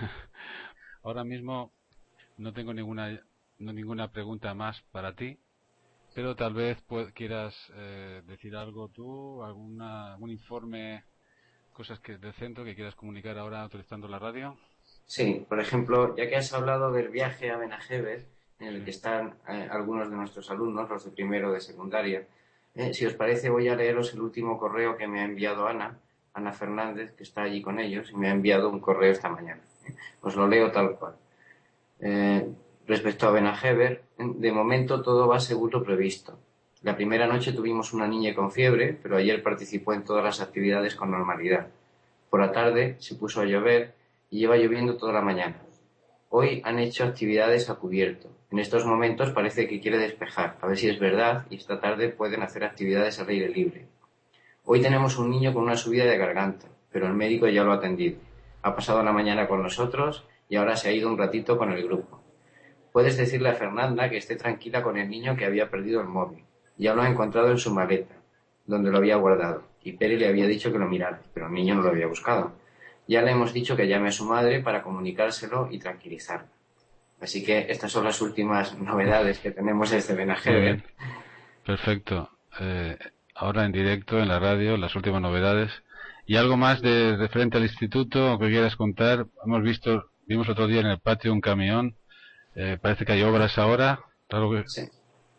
Ahora mismo no tengo ninguna pregunta más para ti, pero tal vez quieras decir algo tú, algún informe, cosas del centro que quieras comunicar ahora utilizando la radio. Sí, por ejemplo, ya que has hablado del viaje a Benajever, en el que están algunos de nuestros alumnos, los de primero de secundaria, si os parece voy a leeros el último correo que me ha enviado Ana Fernández, que está allí con ellos, y me ha enviado un correo esta mañana. Os lo leo tal cual. Respecto a Benajever, de momento todo va según lo previsto. La primera noche tuvimos una niña con fiebre, pero ayer participó en todas las actividades con normalidad. Por la tarde se puso a llover y lleva lloviendo toda la mañana. Hoy han hecho actividades a cubierto. En estos momentos parece que quiere despejar, a ver si es verdad, y esta tarde pueden hacer actividades al aire libre. Hoy tenemos un niño con una subida de garganta, pero el médico ya lo ha atendido. Ha pasado la mañana con nosotros y ahora se ha ido un ratito con el grupo. Puedes decirle a Fernanda que esté tranquila con el niño que había perdido el móvil. Ya lo ha encontrado en su maleta, donde lo había guardado, y Peri le había dicho que lo mirara, pero el niño no lo había buscado. Ya le hemos dicho que llame a su madre para comunicárselo y tranquilizarla. Así que estas son las últimas novedades que tenemos desde Benajever. Perfecto. Ahora en directo en la radio, las últimas novedades. ¿Y algo más de referente al instituto que quieras contar? Vimos otro día en el patio un camión. Parece que hay obras ahora. Sí.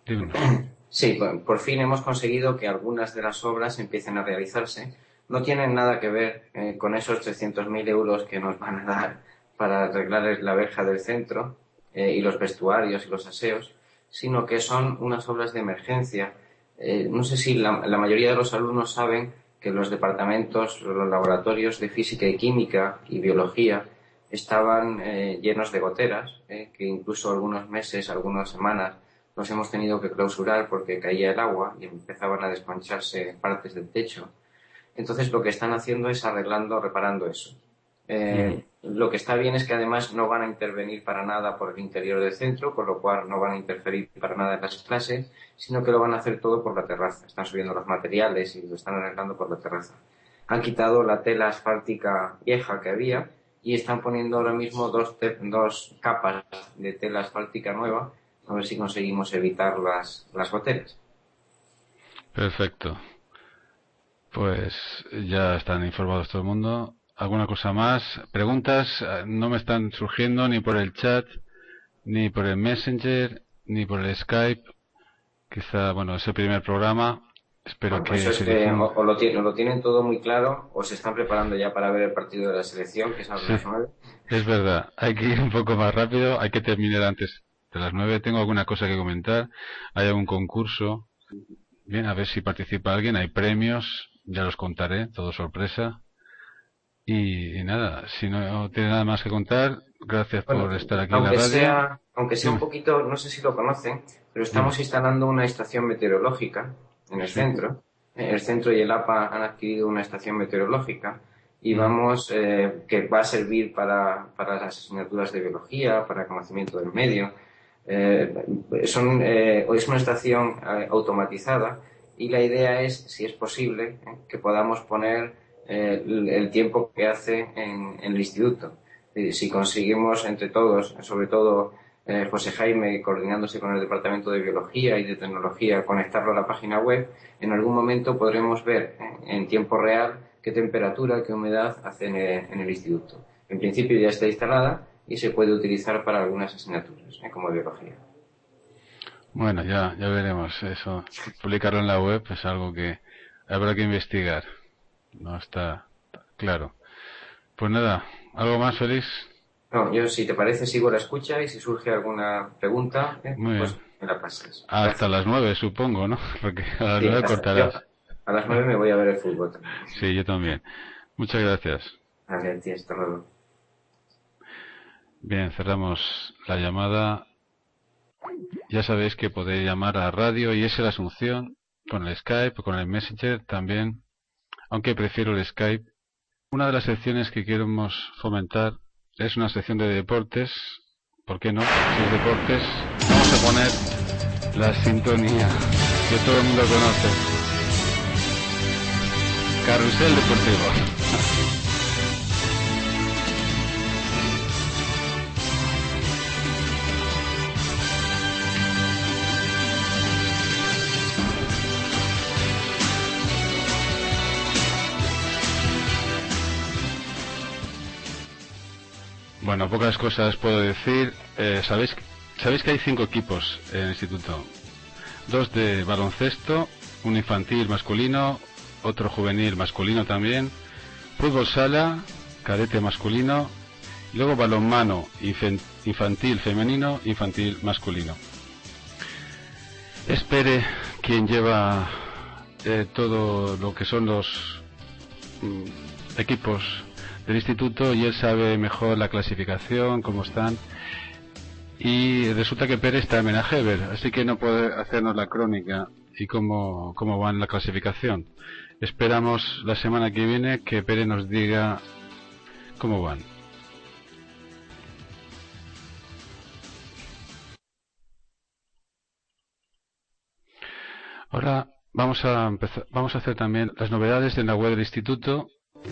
Sí, por fin hemos conseguido que algunas de las obras empiecen a realizarse. No tienen nada que ver con esos 300.000 euros que nos van a dar para arreglar la verja del centro y los vestuarios y los aseos, sino que son unas obras de emergencia. No sé si la mayoría de los alumnos saben que los departamentos, los laboratorios de física y química y biología estaban llenos de goteras, que incluso algunos meses, algunas semanas, los hemos tenido que clausurar porque caía el agua y empezaban a desmancharse partes del techo. Entonces lo que están haciendo es reparando eso. Lo que está bien es que además no van a intervenir para nada por el interior del centro, con lo cual no van a interferir para nada en las clases, sino que lo van a hacer todo por la terraza. Están subiendo los materiales y lo están arreglando por la terraza. Han quitado la tela asfáltica vieja que había y están poniendo ahora mismo dos capas de tela asfáltica nueva, a ver si conseguimos evitar las goteras. Perfecto. Pues ya están informados todo el mundo. ¿Alguna cosa más? Preguntas no me están surgiendo ni por el chat, ni por el Messenger, ni por el Skype. Quizá, bueno, es el primer programa. Espero que... Eso es que o lo tienen todo muy claro o se están preparando ya para ver el partido de la selección, que es a las 9. Es verdad, hay que ir un poco más rápido, hay que terminar antes de las 9. Tengo alguna cosa que comentar. Hay algún concurso. Bien, a ver si participa alguien. Hay premios, ya los contaré, todo sorpresa. Y nada, si no tiene nada más que contar, gracias por estar aquí en la radio. Aunque sea un poquito, no sé si lo conocen, pero estamos instalando una estación meteorológica en el centro. El centro y el APA han adquirido una estación meteorológica y que va a servir para las asignaturas de biología, para conocimiento del medio. Es una estación automatizada y la idea es, si es posible, que podamos poner el tiempo que hace en el instituto. Si conseguimos entre todos, sobre todo José Jaime coordinándose con el departamento de biología y de tecnología, conectarlo a la página web, en algún momento podremos ver en tiempo real qué temperatura, qué humedad hace en el instituto. En principio ya está instalada y se puede utilizar para algunas asignaturas, como biología. Bueno, ya veremos eso. Publicarlo en la web es algo que habrá que investigar. No está claro. Pues nada, ¿algo más, Félix? No, yo, si te parece, sigo la escucha y si surge alguna pregunta, pues me la pasas. Hasta las 9, supongo, ¿no? Porque a las 9 cortarás. A las 9 me voy a ver el fútbol también. Sí, yo también. Muchas gracias. Vale, tío, hasta luego. Bien, cerramos la llamada. Ya sabéis que podéis llamar a Radio y es la Asunción con el Skype, con el Messenger también. Aunque prefiero el Skype. Una de las secciones que queremos fomentar es una sección de deportes. ¿Por qué no? Si es deportes, vamos a poner la sintonía que todo el mundo conoce. Carrusel Deportivo. Bueno, pocas cosas puedo decir. ¿Sabéis que hay 5 equipos en el instituto? 2 de baloncesto, un infantil masculino, otro juvenil masculino también, fútbol sala, cadete masculino, y luego balonmano infantil femenino, infantil masculino. Es Pere quien lleva todo lo que son los equipos del instituto y él sabe mejor la clasificación, cómo están, y resulta que Pere está en Menajever, así que no puede hacernos la crónica y cómo va en la clasificación. Esperamos la semana que viene que Pere nos diga cómo van. Ahora vamos a hacer también las novedades de la web del instituto.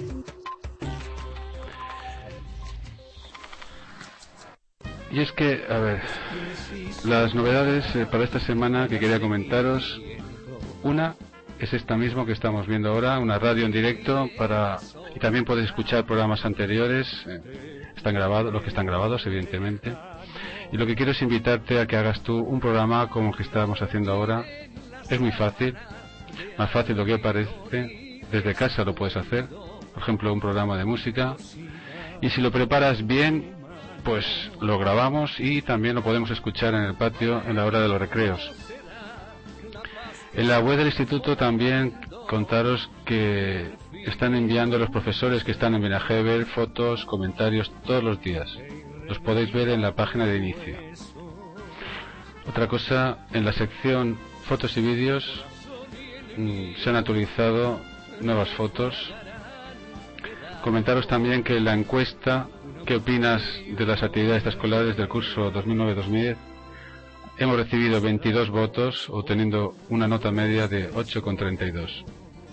Y es que, a ver, las novedades para esta semana que quería comentaros, una es esta misma que estamos viendo ahora, una radio en directo y también podéis escuchar programas anteriores, están grabados, los que están grabados evidentemente. Y lo que quiero es invitarte a que hagas tú un programa como el que estamos haciendo ahora. Es muy fácil, más fácil de lo que parece. Desde casa lo puedes hacer, por ejemplo un programa de música, y si lo preparas bien, pues lo grabamos y también lo podemos escuchar en el patio en la hora de los recreos. En la web del instituto también contaros que están enviando los profesores que están en Benajever fotos, comentarios todos los días. Los podéis ver en la página de inicio. Otra cosa, en la sección fotos y vídeos se han actualizado nuevas fotos. Comentaros también que la encuesta ¿qué opinas de las actividades escolares del curso 2009-2010? Hemos recibido 22 votos, obteniendo una nota media de 8,32.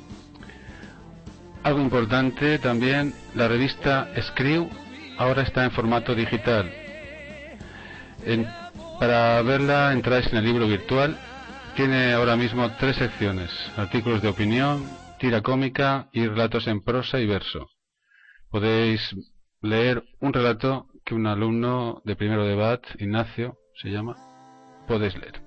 Algo importante también, la revista Screw ahora está en formato digital. Para verla entráis en el libro virtual. Tiene ahora mismo 3 secciones: artículos de opinión, tira cómica y relatos en prosa y verso. Podéis leer un relato que un alumno de primero de BAT, Ignacio se llama, podéis leer.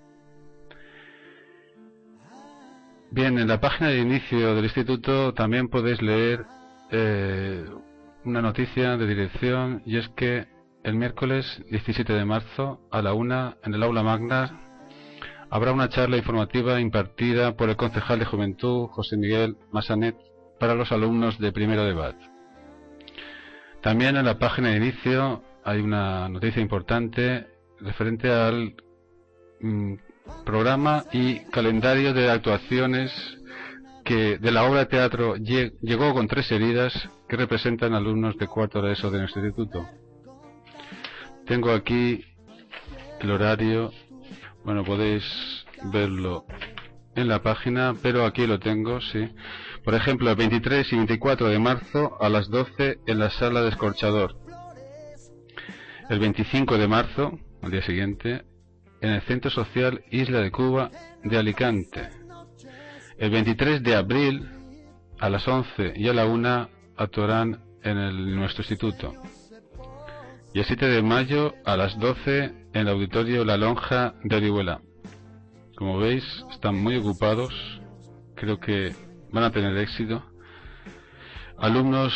Bien, en la página de inicio del instituto también podéis leer una noticia de dirección, y es que el miércoles 17 de marzo a la 1 en el aula magna habrá una charla informativa impartida por el concejal de Juventud, José Miguel Massanet, para los alumnos de primero de BAT. También en la página de inicio hay una noticia importante referente al programa y calendario de actuaciones que de la obra de teatro Llegó con 3 heridas, que representan alumnos de cuarto de ESO de nuestro instituto. Tengo aquí el horario, bueno, podéis verlo en la página, pero aquí lo tengo, sí. Por ejemplo, el 23 y 24 de marzo a las 12 en la sala de Escorchador. El 25 de marzo, al día siguiente, en el Centro Social Isla de Cuba de Alicante. El 23 de abril a las 11 y a la 1 actuarán en nuestro instituto. Y el 7 de mayo a las 12 en el auditorio La Lonja de Orihuela. Como veis, están muy ocupados. Creo que van a tener éxito. Alumnos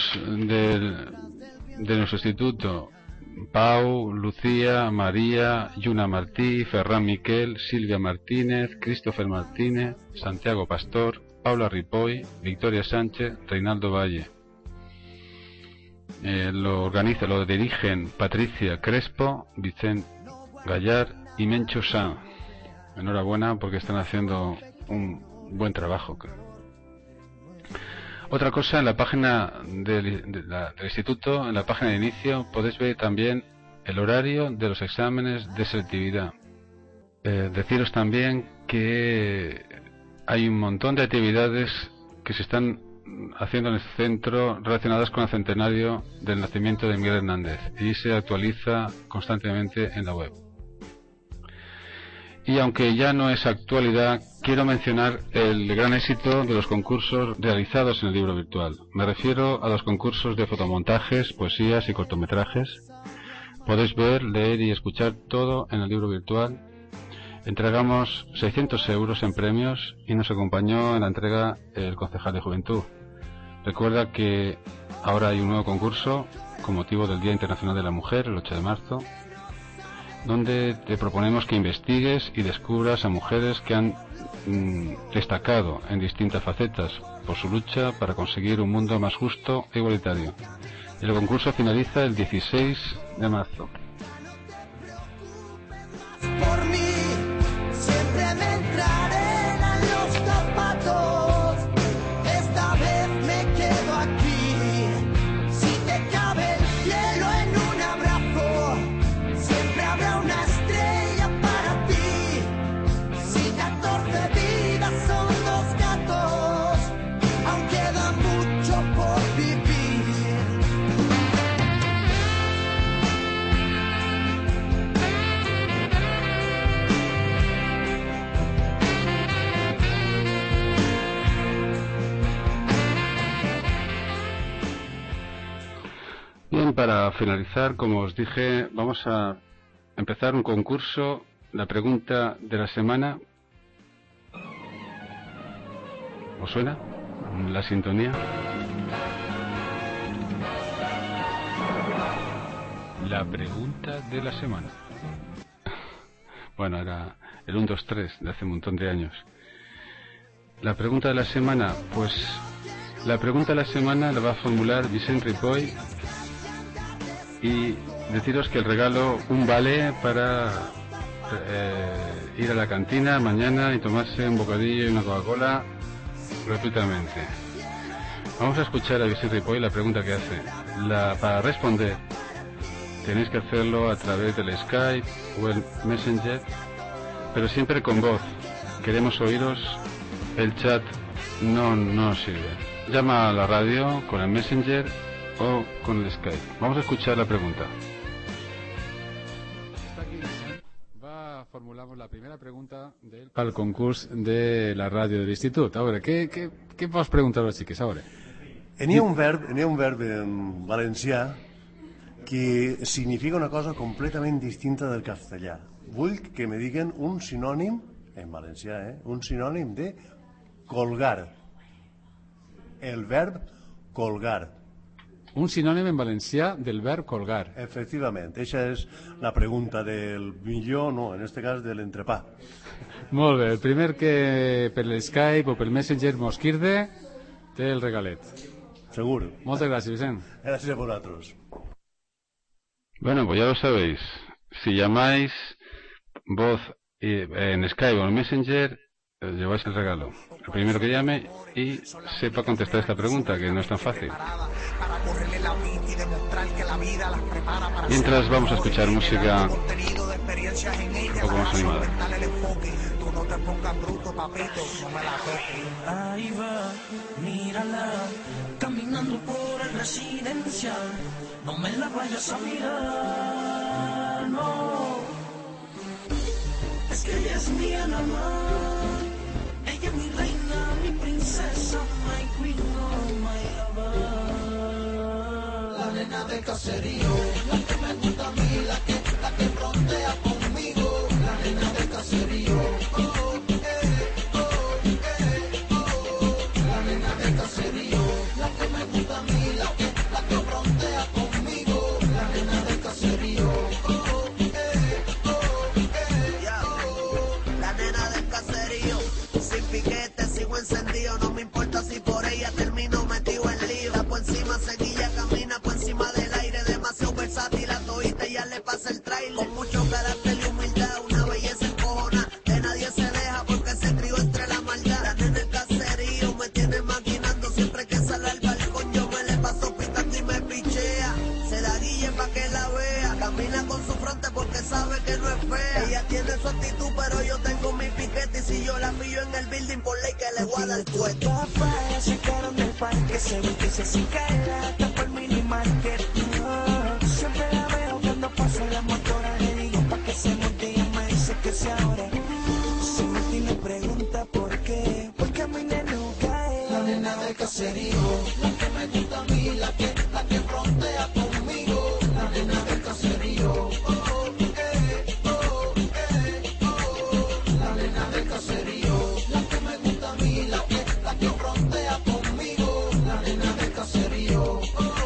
de nuestro instituto: Pau, Lucía, María, Yuna Martí, Ferran Miquel, Silvia Martínez, Christopher Martínez, Santiago Pastor, Paula Ripoll, Victoria Sánchez, Reinaldo Valle. Lo dirigen Patricia Crespo, Vicente Gallar y Mencho San. Enhorabuena porque están haciendo un buen trabajo. Otra cosa, en la página del instituto, en la página de inicio, podéis ver también el horario de los exámenes de selectividad. Deciros también que hay un montón de actividades que se están haciendo en el centro relacionadas con el centenario del nacimiento de Miguel Hernández, y se actualiza constantemente en la web. Y aunque ya no es actualidad, quiero mencionar el gran éxito de los concursos realizados en el libro virtual. Me refiero a los concursos de fotomontajes, poesías y cortometrajes. Podéis ver, leer y escuchar todo en el libro virtual. Entregamos 600 euros en premios y nos acompañó en la entrega el concejal de Juventud. Recuerda que ahora hay un nuevo concurso con motivo del Día Internacional de la Mujer, el 8 de marzo, donde te proponemos que investigues y descubras a mujeres que han destacado en distintas facetas por su lucha para conseguir un mundo más justo e igualitario. El concurso finaliza el 16 de marzo. Por mí siempre me entraré en los zapatos. Esta vez me quedo aquí. Si te cabe el cielo en un abrazo, siempre habrá una estrella para ti. Si 14 vidas son 2 gatos, aún queda mucho por vivir. Bien, para finalizar, como os dije, vamos a empezar un concurso, la pregunta de la semana. ¿Os suena la sintonía? La pregunta de la semana. Bueno, era el 1, 2, 3 de hace un montón de años. La pregunta de la semana, pues la pregunta de la semana la va a formular Vicente Ripoll, y deciros que el regalo, un vale para ir a la cantina mañana y tomarse un bocadillo y una Coca-Cola gratuitamente. Vamos a escuchar a Vicente Ripoll la pregunta que hace. Para responder tenéis que hacerlo a través del Skype o el Messenger, pero siempre con voz. Queremos oíros, el chat no sirve. Llama a la radio con el Messenger o con el Skype. Vamos a escuchar la pregunta. Formulamos la primera pregunta al concurso de la radio del instituto. Ahora, ¿qué vos preguntar a los chiques ahora? N'hi ha un verb en valencià que significa una cosa completament distinta del castellà. Vull que me diguen un sinònim, en valencià, un sinònim de colgar. El verb colgar. Un sinònim en valencià del verb colgar. Efectivament, eixa és la pregunta del millor, no, en este cas de l'entrepà. Molt bé, el primer que per l'Skype o pel Messenger mos quirde té el regalet. Segur. Moltes gràcies, Vicent. Gràcies a vosaltres. Bueno, pues ya lo sabéis. Si llamáis voz en Skype o en Messenger, lleváis el regalo. El primero que llame y sepa contestar esta pregunta, que no es tan fácil. Mientras vamos a escuchar música un poco más animada. Ahí va, mírala, caminando por el residencial. No me la vayas a mirar, no. Es que ella es mía nada más. Ella es mi reina, mi princesa, my queen, my lover. La nena de caserío, la que me gusta a mí, la que frontea conmigo. La nena de caserío, la nena de caserío, la que me gusta a mí, la que frontea conmigo. La nena de caserío, la nena del caserío, sin piquete, sigo encendido, no me importa si por ella termino metido en lío. La por encima seguilla, camina por encima del aire, demasiado versátil, a todita ya le pasa el trailer. Con mucho carácter y humildad, una belleza encojona, de nadie se deja porque se crió entre la maldad. La nena del caserío me tiene maquinando, siempre que sale al balcón yo me le paso picando y me pichea. Se da guille pa' que la vea, camina con su frente porque sabe que no es fea. Ella tiene su actitud pero yo tengo mi piquete, y si yo la pillo en el building por ley que le guarda el cuete. Papá, se quedaron del parque, se ve que se cicaera, tapa el mini market. Siempre la veo cuando pasa la motora, le digo pa' que se monte y ella me dice que se ahora. Se mete y me pregunta por qué, porque a mi nena no cae. La nena del caserío, la que me gusta a mí, la que frontea conmigo. La nena del caserío, la nena del caserío, la que me gusta a mí, la que frontea conmigo. La nena del caserío,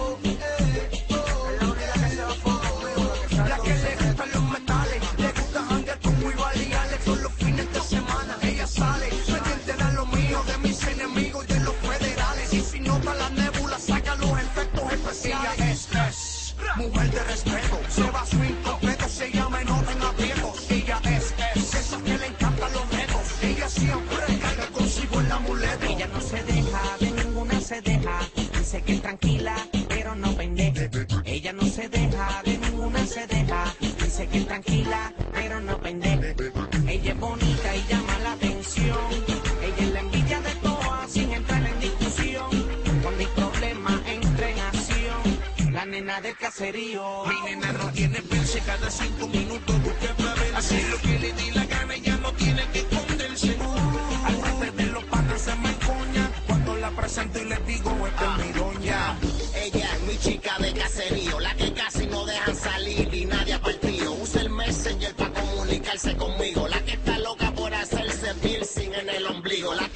la que le gustan los metales, le gusta janguear con muy valiales. Todos los fines de semana ella sale, pendiente de lo mío, de mis enemigos y de los federales. Y si nota la nébula, saca los efectos especiales. Ella es mujer de respeto, se va su incompleto, se llama en orden aprietos. Ella es esa que le encantan los retos. Ella siempre carga consigo el amuleto. Ella no se deja, de ninguna se deja. Dice que es tranquila, pero no pendeja. Ella no se deja, de ninguna se deja. Dice que es tranquila, pero no pendeja. Ella es bonita y llama la atención. Ella es la envidia de todas sin entrar en discusión. Cuando hay problema entra en acción. La nena del caserío. Mi nena no tiene pensé, cada 5 minutos busca para ver. Así lo que le di la gana, ella no tiene que esconderse. Al frente de los panas se me encoña. Cuando la presento y le digo, esta es mi doña. Ella es mi chica de caserío, la que casi no dejan salir y nadie ha partido. Usa el mes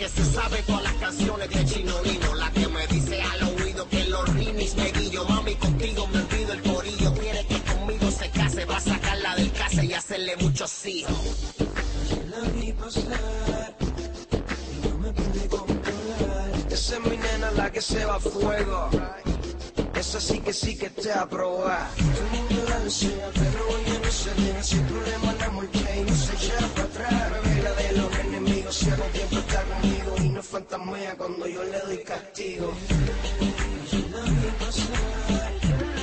que se sabe todas las canciones de Chino Lino, la que me dice al oído que los remix me guillo. Mami, contigo me olvido el corillo. Quiere que conmigo se case, va a sacarla del case y hacerle muchos hijos. La vi pasar y no me pude controlar. Esa es mi nena la que se va a fuego. Esa sí que te aproba. Todo el mundo la desea, pero ella no se deja. Sin problema la multa y no se echa para atrás. Revela de los enemigos, si hago tiempo está conmigo y no fantasmea cuando yo le doy castigo. La vi pasar.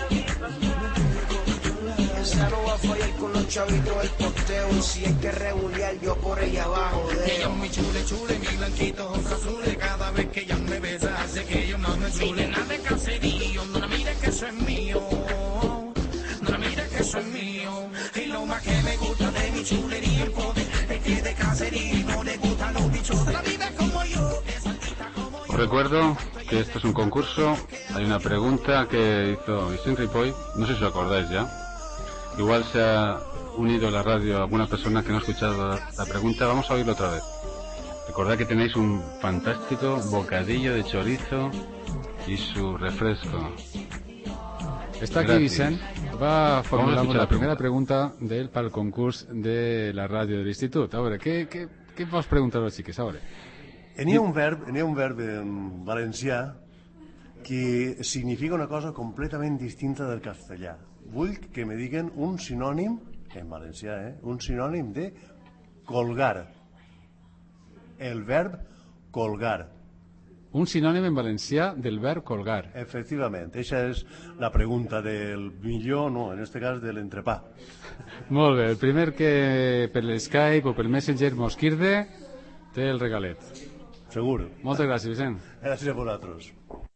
Esa no va a fallar con los chavitos del posteo. Y si hay que regular, yo por ella abajo de ella es muy chule, chule, mi blanquito, ojos azules. Cada vez que ella me besa, hace que yo no me chule. Nada de caserío, no la mires que eso es mío. No la mires que eso es mío. Y lo más que me gusta de mi chulería, el poder es que de caserío y no le gustan los bichos. La vida como yo, es altita como yo. Os recuerdo que esto es un concurso. Hay una pregunta que hizo Vicente Ripoll, no sé si os acordáis ya. Igual se ha unido a la radio alguna persona que no ha escuchado la pregunta. Vamos a oírlo otra vez. Recordad que tenéis un fantástico bocadillo de chorizo y su refresco. Está aquí Gratis. Vicent. Va a formular la primera pregunta de él para el concurs de la radio del instituto. A veure, què vols preguntar als xiques? A veure. N'hi ha un verb en valencià que significa una cosa completament distinta del castellà. Vull que me diguen un sinònim, en valencià, un sinònim de colgar. El verb colgar. Un sinònim en valencià del verb colgar. Efectivament, aquesta és la pregunta del millor, no, en este cas de l'entrepà. Molt bé, el primer que per l'Skype o per Messenger mos quirde té el regalet. Segur. Moltes gràcies, Vicent. Gràcies a vosaltres.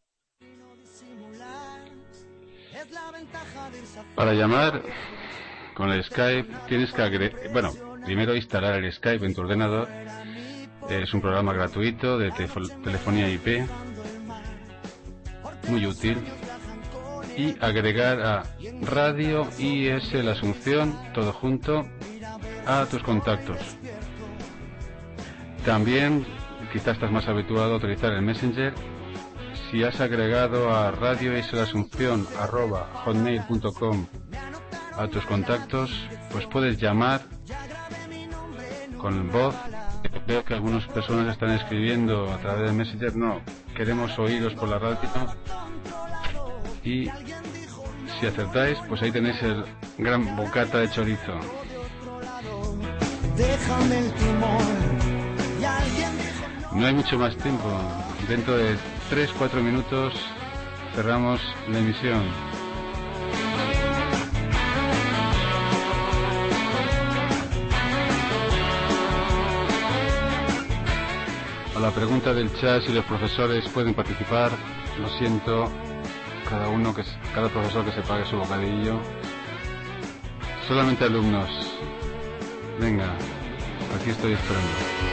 Para llamar con el Skype tienes que primero instalar el Skype en tu ordenador. Es un programa gratuito de telefonía IP, muy útil, y agregar a Radio IS La Asunción, todo junto, a tus contactos. También, quizás estás más habituado a utilizar el Messenger. Si has agregado a radioislasunción@hotmail.com a tus contactos, pues puedes llamar con voz. Veo que algunas personas están escribiendo a través de Messenger, no, queremos oíros por la radio. Y si acertáis, pues ahí tenéis el gran bocata de chorizo. No hay mucho más tiempo. Dentro de 3-4 minutos cerramos la emisión. A la pregunta del chat si los profesores pueden participar, lo siento, cada profesor que se pague su bocadillo. Solamente alumnos. Venga, aquí estoy esperando.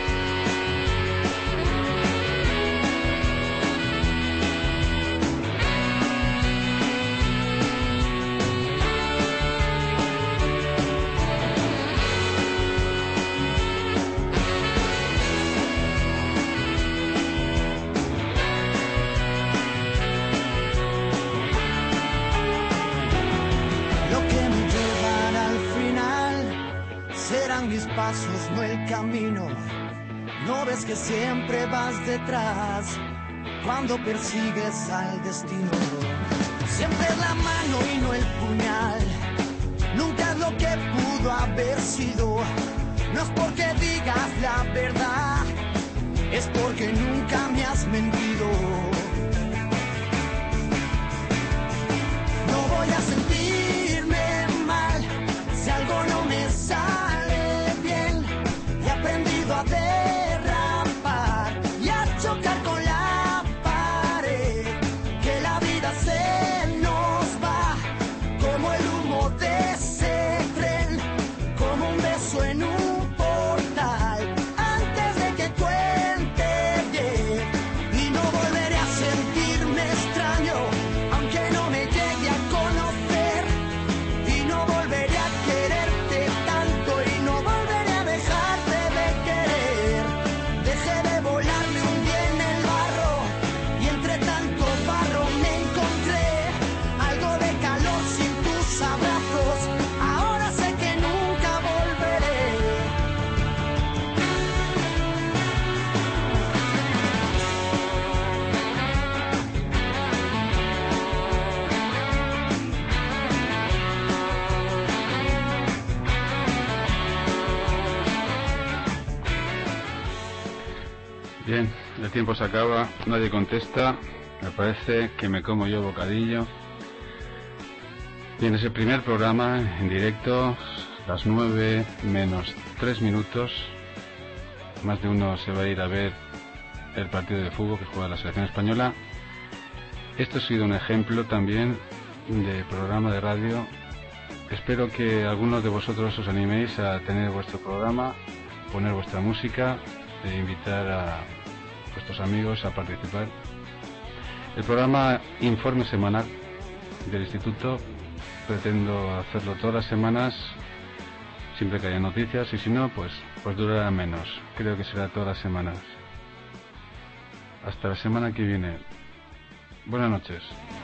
No el camino, no ves que siempre vas detrás cuando persigues al destino. Siempre es la mano y no el puñal, nunca es lo que pudo haber sido. No es porque digas la verdad, es porque nunca me has mentido. No voy a sentirme mal si algo no me sale. A derrapar y a chocar con la pared, que la vida se nos va como el humo de ese tren, como un beso en un portal, antes de que Bien, el tiempo se acaba, nadie contesta, me parece que me como yo bocadillo. Bien, es el primer programa en directo, las 9 menos 3 minutos. Más de uno se va a ir a ver el partido de fútbol que juega la selección española. Esto ha sido un ejemplo también de programa de radio. Espero que algunos de vosotros os animéis a tener vuestro programa, poner vuestra música e invitar a vuestros amigos a participar. El programa Informe Semanal del Instituto pretendo hacerlo todas las semanas, siempre que haya noticias, y si no, pues durará menos. Creo que será todas las semanas. Hasta la semana que viene. Buenas noches.